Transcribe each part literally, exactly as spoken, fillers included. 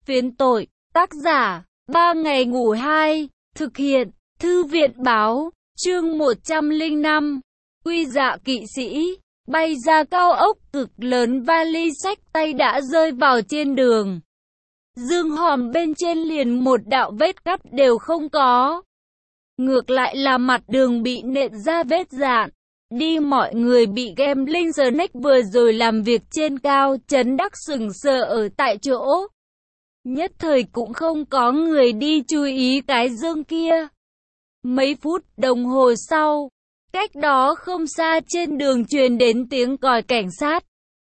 Phiến tội, tác giả, ba ngày ngủ hai, thực hiện, thư viện báo, chương một trăm lẻ năm, Quy Dạ kỵ sĩ, bay ra cao ốc cực lớn, vali xách tay đã rơi vào trên đường. Dương hòm bên trên liền một đạo vết cắt đều không có. Ngược lại là mặt đường bị nện ra vết dạn. Đi mọi người bị gambling snack vừa rồi làm việc trên cao, chấn đắc sững sờ ở tại chỗ. Nhất thời cũng không có người đi chú ý cái dương kia. Mấy phút đồng hồ sau, cách đó không xa trên đường truyền đến tiếng còi cảnh sát.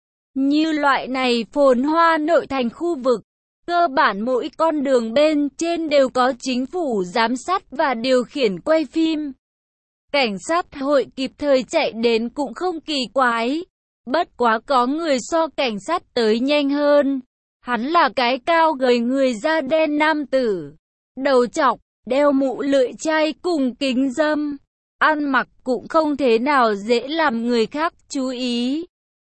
Như loại này phồn hoa nội thành khu vực, cơ bản mỗi con đường bên trên đều có chính phủ giám sát và điều khiển quay phim. Cảnh sát hội kịp thời chạy đến cũng không kỳ quái. Bất quá có người so cảnh sát tới nhanh hơn. Hắn là cái cao gầy người da đen nam tử, đầu trọc, đeo mũ lưỡi chai cùng kính râm. Ăn mặc cũng không thế nào dễ làm người khác chú ý.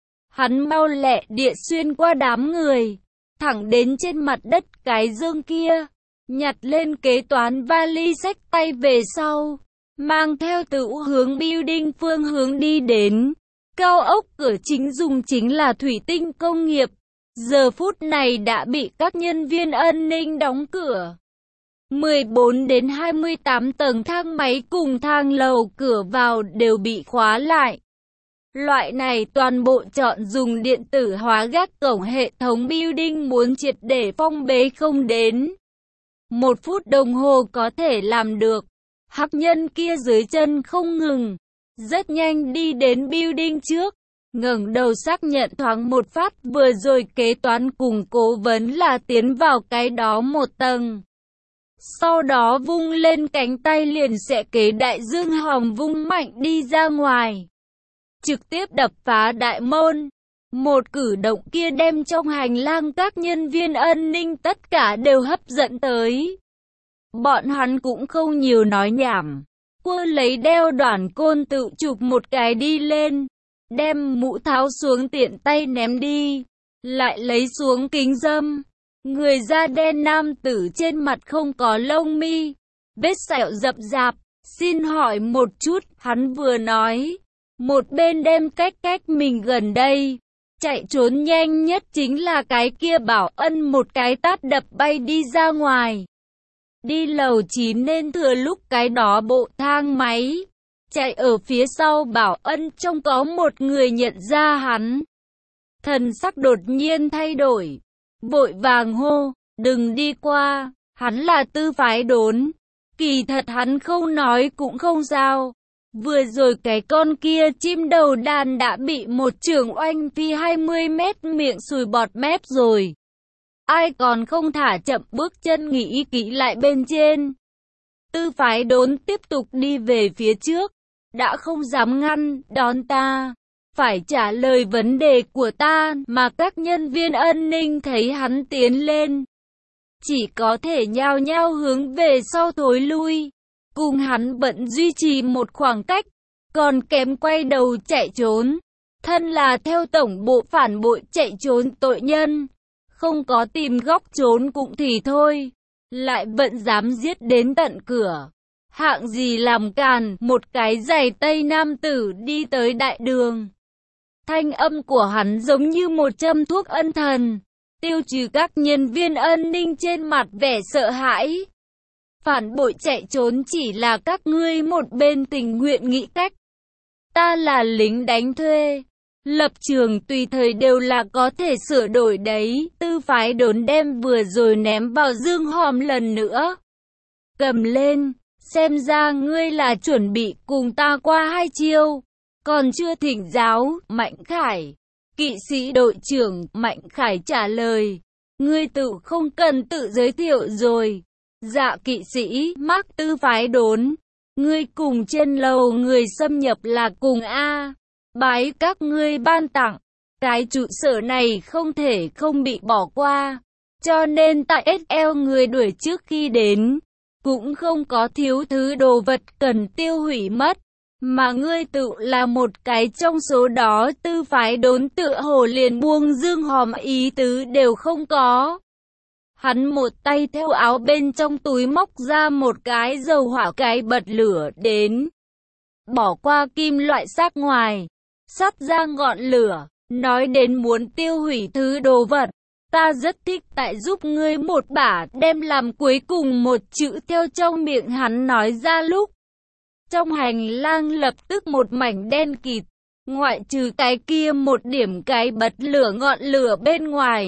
Hắn mau lẹ địa xuyên qua đám người, thẳng đến trên mặt đất cái dương kia, nhặt lên kế toán vali xách tay về sau, mang theo từ hướng building phương hướng đi đến. Cao ốc cửa chính dùng chính là thủy tinh công nghiệp, giờ phút này đã bị các nhân viên an ninh đóng cửa. mười bốn đến hai mươi tám tầng thang máy cùng thang lầu cửa vào đều bị khóa lại. Loại này toàn bộ chọn dùng điện tử hóa gác cổng, hệ thống building muốn triệt để phong bế không đến một phút đồng hồ có thể làm được. Hắc nhân kia dưới chân không ngừng, rất nhanh đi đến building trước, ngẩng đầu xác nhận thoáng một phát vừa rồi kế toán cùng cố vấn là tiến vào cái đó một tầng. Sau đó vung lên cánh tay liền sẽ kế đại dương hòm vung mạnh đi ra ngoài, trực tiếp đập phá đại môn. Một cử động kia đem trong hành lang các nhân viên an ninh tất cả đều hấp dẫn tới. Bọn hắn cũng không nhiều nói nhảm, quơ lấy đeo đoạn côn tự chụp một cái đi lên, đem mũ tháo xuống tiện tay ném đi, lại lấy xuống kính râm. Người da đen nam tử trên mặt không có lông mi, vết sẹo rậm rạp. Xin hỏi một chút, hắn vừa nói, một bên đem cách cách mình gần đây. Chạy trốn nhanh nhất chính là cái kia Bảo Ân, một cái tát đập bay đi ra ngoài. Đi lầu chín nên thừa lúc cái đó bộ thang máy chạy ở phía sau Bảo Ân trông có một người nhận ra hắn. Thần sắc đột nhiên thay đổi, vội vàng hô, đừng đi qua, hắn là Tư Phái Đốn. Kỳ thật hắn không nói cũng không sao. Vừa rồi cái con kia chim đầu đàn đã bị một chưởng oanh phi hai mươi mét miệng sùi bọt mép rồi. Ai còn không thả chậm bước chân nghĩ kỹ lại bên trên. Tư Phái Đốn tiếp tục đi về phía trước, đã không dám ngăn đón ta, phải trả lời vấn đề của ta, mà các nhân viên an ninh thấy hắn tiến lên, chỉ có thể nhao nhao hướng về sau thối lui, cùng hắn vẫn duy trì một khoảng cách, còn kém quay đầu chạy trốn. Thân là theo tổng bộ phản bội chạy trốn tội nhân, không có tìm góc trốn cũng thì thôi, lại vẫn dám giết đến tận cửa. Hạng gì làm càn. Một cái giày tây nam tử đi tới đại đường. Thanh âm của hắn giống như một châm thuốc ân thần, tiêu trừ các nhân viên an ninh trên mặt vẻ sợ hãi. Phản bội chạy trốn chỉ là các ngươi một bên tình nguyện nghĩ cách. Ta là lính đánh thuê, lập trường tùy thời đều là có thể sửa đổi đấy. Tư Phái Đốn đem vừa rồi ném vào dương hòm lần nữa cầm lên, xem ra ngươi là chuẩn bị cùng ta qua hai chiêu, còn chưa thỉnh giáo. Mạnh Khải, kỵ sĩ đội trưởng. Mạnh Khải trả lời, ngươi tự không cần tự giới thiệu rồi. Dạ kỵ sĩ Mark. Tư Phái Đốn, ngươi cùng trên lầu người xâm nhập là cùng A. Bái các ngươi ban tặng, cái trụ sở này không thể không bị bỏ qua, cho nên tại ét lờ người đuổi trước khi đến, cũng không có thiếu thứ đồ vật cần tiêu hủy mất, mà ngươi tự là một cái trong số đó. Tư Phái Đốn tựa hồ liền buông dương hòm, ý tứ đều không có. Hắn một tay theo áo bên trong túi móc ra một cái dầu hỏa cái bật lửa đến. Bỏ qua kim loại sắc ngoài, sắt ra ngọn lửa, nói đến muốn tiêu hủy thứ đồ vật. Ta rất thích tại giúp ngươi một bả, đem làm cuối cùng một chữ theo trong miệng hắn nói ra lúc. Trong hành lang lập tức một mảnh đen kịt, ngoại trừ cái kia một điểm cái bật lửa ngọn lửa bên ngoài.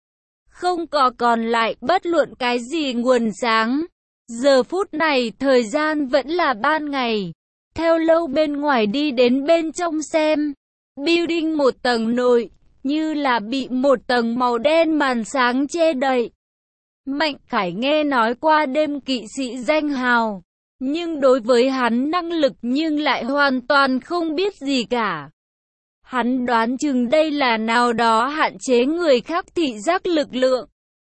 Không có còn lại bất luận cái gì nguồn sáng. Giờ phút này thời gian vẫn là ban ngày. Theo lâu bên ngoài đi đến bên trong xem. Building một tầng nội, như là bị một tầng màu đen màn sáng che đậy. Mạnh Khải nghe nói qua đêm kỵ sĩ danh hào, nhưng đối với hắn năng lực nhưng lại hoàn toàn không biết gì cả. Hắn đoán chừng đây là nào đó hạn chế người khác thị giác lực lượng.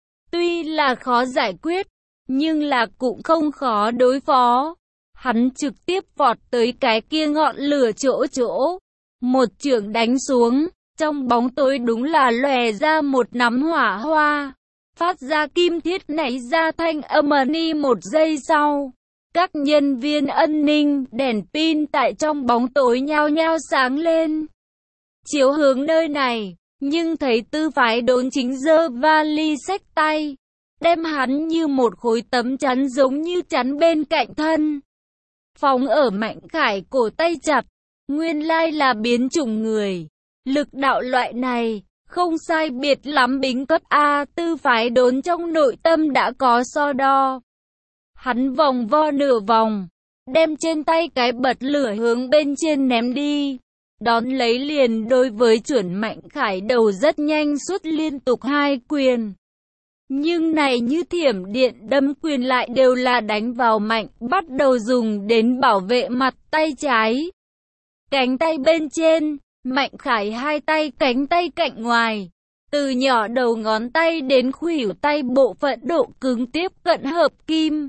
Tuy là khó giải quyết, nhưng là cũng không khó đối phó. Hắn trực tiếp vọt tới cái kia ngọn lửa chỗ chỗ. Một chưởng đánh xuống, trong bóng tối đúng là lòe ra một nắm hỏa hoa. Phát ra kim thiết nảy ra thanh âm ni một giây sau. Các nhân viên an ninh đèn pin tại trong bóng tối nhao nhao sáng lên. Chiếu hướng nơi này, nhưng thấy tư phái đốn chính giơ vali xách tay. Đem hắn như một khối tấm chắn giống như chắn bên cạnh thân. Phóng ở Mạnh Khải cổ tay chặt, nguyên lai là biến chủng người. Lực đạo loại này, không sai biệt lắm bính cấp A, tư phái đốn trong nội tâm đã có so đo. Hắn vòng vo nửa vòng, đem trên tay cái bật lửa hướng bên trên ném đi. Đón lấy liền đối với chuẩn Mạnh Khải đầu rất nhanh suốt liên tục hai quyền. Nhưng này như thiểm điện đâm quyền lại đều là đánh vào mạnh, bắt đầu dùng đến bảo vệ mặt tay trái. Cánh tay bên trên, Mạnh Khải hai tay cánh tay cạnh ngoài. Từ nhỏ đầu ngón tay đến khuỷu tay bộ phận độ cứng tiếp cận hợp kim.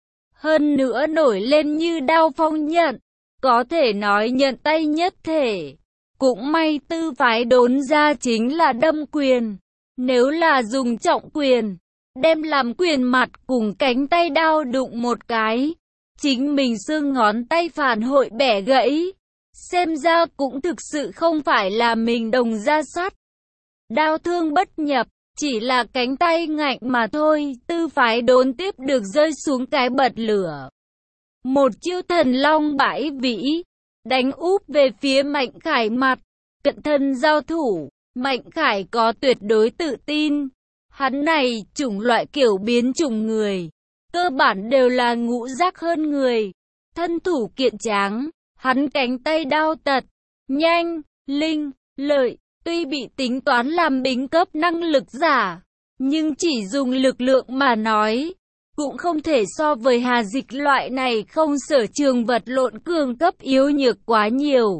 Hơn nữa nổi lên như đao phong nhận, có thể nói nhận tay nhất thể. Cũng may tư phái đốn ra chính là đâm quyền. Nếu là dùng trọng quyền, đem làm quyền mặt cùng cánh tay đao đụng một cái, chính mình xương ngón tay phản hội bẻ gãy. Xem ra cũng thực sự không phải là mình đồng ra sắt. Đao thương bất nhập, chỉ là cánh tay ngạnh mà thôi. Tư phái đốn tiếp được rơi xuống cái bật lửa. Một chiêu thần long bãi vĩ, đánh úp về phía Mạnh Khải mặt. Cận thân giao thủ, Mạnh Khải có tuyệt đối tự tin. Hắn này chủng loại kiểu biến chủng người, cơ bản đều là ngũ giác hơn người. Thân thủ kiện tráng, hắn cánh tay đao tật, nhanh, linh, lợi. Tuy bị tính toán làm bính cấp năng lực giả, nhưng chỉ dùng lực lượng mà nói, cũng không thể so với Hà Dịch loại này không sở trường vật lộn cường cấp yếu nhược quá nhiều.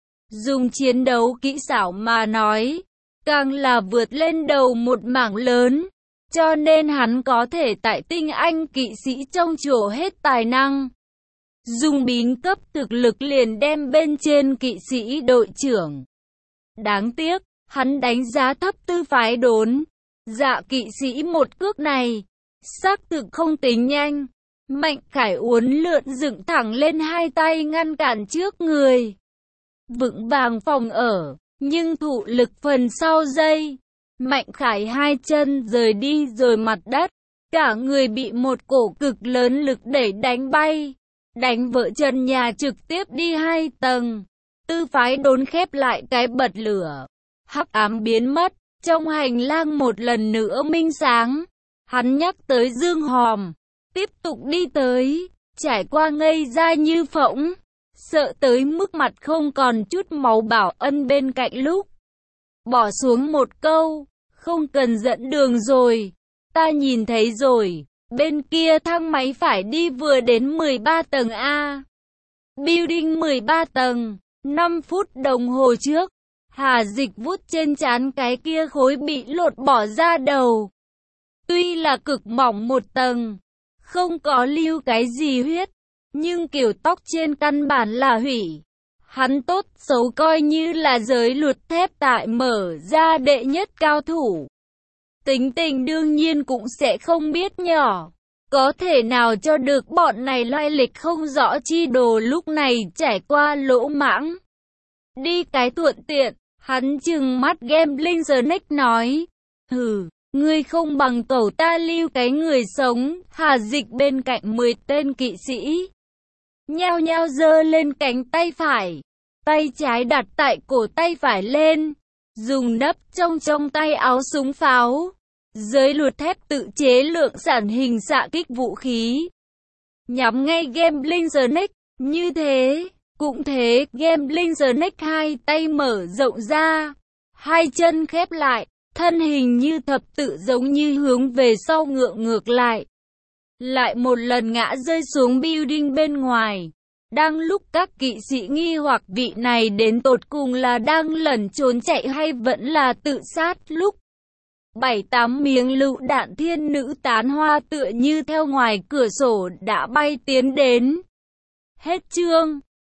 Dùng chiến đấu kỹ xảo mà nói, càng là vượt lên đầu một mảng lớn, cho nên hắn có thể tại tinh anh kỵ sĩ trong chỗ hết tài năng. Dùng bính cấp thực lực liền đem bên trên kỵ sĩ đội trưởng. Đáng tiếc, hắn đánh giá thấp tư phái đốn. Dạ kỵ sĩ một cước này, xác thực không tính nhanh. Mạnh Khải uốn lượn dựng thẳng lên hai tay ngăn cản trước người. Vững vàng phòng ở, nhưng thụ lực phần sau dây. Mạnh Khải hai chân rời đi rồi mặt đất. Cả người bị một cổ cực lớn lực đẩy đánh bay. Đánh vỡ chân nhà trực tiếp đi hai tầng. Tư phái đốn khép lại cái bật lửa. Hắc ám biến mất, trong hành lang một lần nữa minh sáng. Hắn nhắc tới Dương Hòm, tiếp tục đi tới, trải qua ngây ra như phỗng, sợ tới mức mặt không còn chút máu bảo ân bên cạnh lúc. Bỏ xuống một câu, không cần dẫn đường rồi, ta nhìn thấy rồi, bên kia thang máy phải đi vừa đến mười ba tầng A. Building mười ba tầng, năm phút đồng hồ trước. Hà Dịch vuốt trên trán cái kia khối bị lột bỏ ra đầu. Tuy là cực mỏng một tầng, không có lưu cái gì huyết, nhưng kiểu tóc trên căn bản là hủy. Hắn tốt xấu coi như là giới luật thép tại mở ra đệ nhất cao thủ. tính tình đương nhiên cũng sẽ không biết nhỏ. Có thể nào cho được bọn này lai lịch không rõ chi đồ lúc này trải qua lỗ mãng. Đi cái thuận tiện, hắn trừng mắt Gambling Snake nói. Hừ, ngươi không bằng cẩu ta lưu cái người sống. Hà Dịch bên cạnh mười tên kỵ sĩ nhao nhao giơ lên cánh tay phải, tay trái đặt tại cổ tay phải lên, dùng nấp trong trong tay áo súng pháo, giới luật thép tự chế lượng sản hình xạ kích vũ khí, nhắm ngay Gambling Snake. Như thế, cũng thế, Gambling Snake hai tay mở rộng ra, hai chân khép lại, thân hình như thập tự giống như hướng về sau ngượng ngược lại. Lại một lần ngã rơi xuống building bên ngoài. Đang lúc các kỵ sĩ nghi hoặc vị này đến tột cùng là đang lẩn trốn chạy hay vẫn là tự sát lúc bảy tám miếng lựu đạn thiên nữ tán hoa tựa như theo ngoài cửa sổ đã bay tiến đến. Hết chương.